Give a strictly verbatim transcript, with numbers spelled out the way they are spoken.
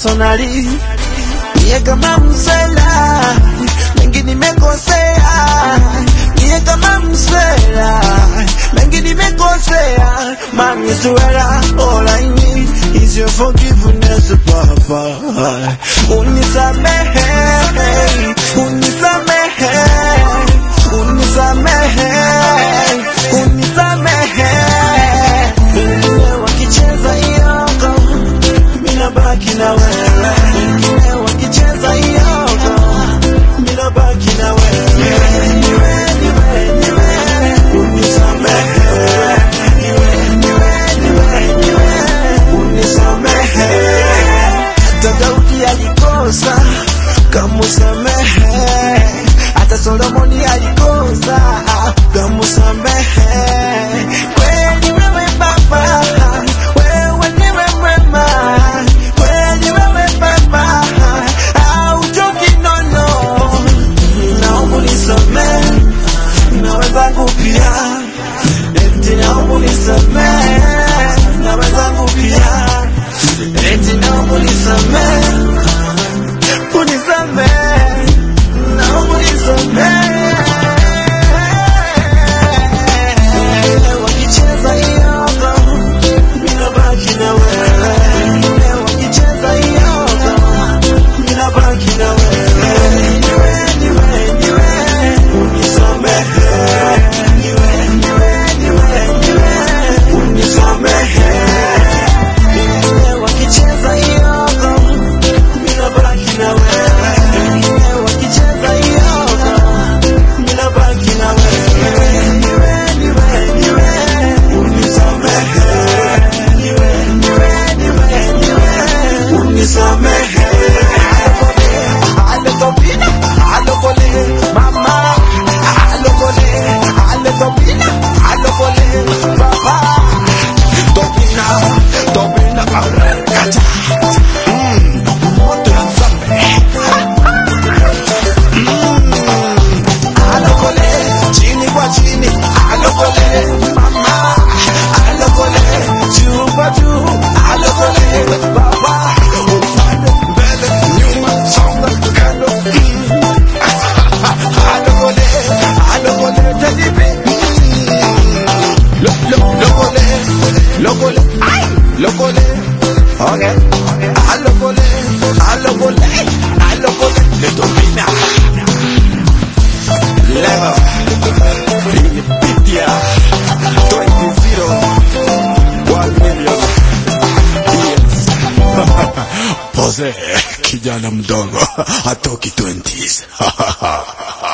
personally. Niye kama msela, mengi nimekosea. Niye kama msela, mengi nimekosea. Mami suela, all I need is your forgiveness, Papa. Unisamehe, unisamehe, unisamehe, unisamehe. Wengine wakicheza iyoko, mina baki na wewe. Wengine wakicheza iyoko, mina baki na wewe. Niwe, niwe, niwe, unisamehe. Niwe, niwe, niwe, niwe, unisamehe. Hata Daudi alikosa, kamusamehe. Hata Solomoni alikosa, kamusamehe. Kweli wewe Baba, wewe niwe mwema. Kweli wewe Baba, hauchoki nono. Naomba unisamehe, na wenzangu pia. Eti naomba unisamehe, na wenzangu pia. Eti naomba unisamehe, unisamehe, naomba unisamehe. Wengine wakicheza iyoko, mina baki na wewe. Wengine wakicheza iyoko, mina baki na wewe. Niwe, niwe, niwe, unisamehe. Niwe, niwe, niwe, niwe, unisamehe. Wengine wakicheza iyoko, mina baki na wewe. Wengine wakicheza iyoko, mina baki na wewe. Niwe, niwe, niwe, unisamehe. Niwe, niwe, niwe, niwe, unisamehe. Alokole, alokole, mama. Alokole, alokole, alokole, papa. Topina, topina, kata. Mm, moto ya nzambe. Mm, alokole, chini kwa chini. Alokole, mama. Alokole, juu kwa juu. Alokole, baba. Upande, mbele, nyuma, songa, kando. Mm. Alokole, alokole, tedibi. Mm. Lo, lo, lokole, lokole, ay, lokole. Okay, alokole, alokole, alokole. Le domina. Level. Filipitia. twenty zero. one million. Yes. Pose, kijana mdogo. Hatoki twenties.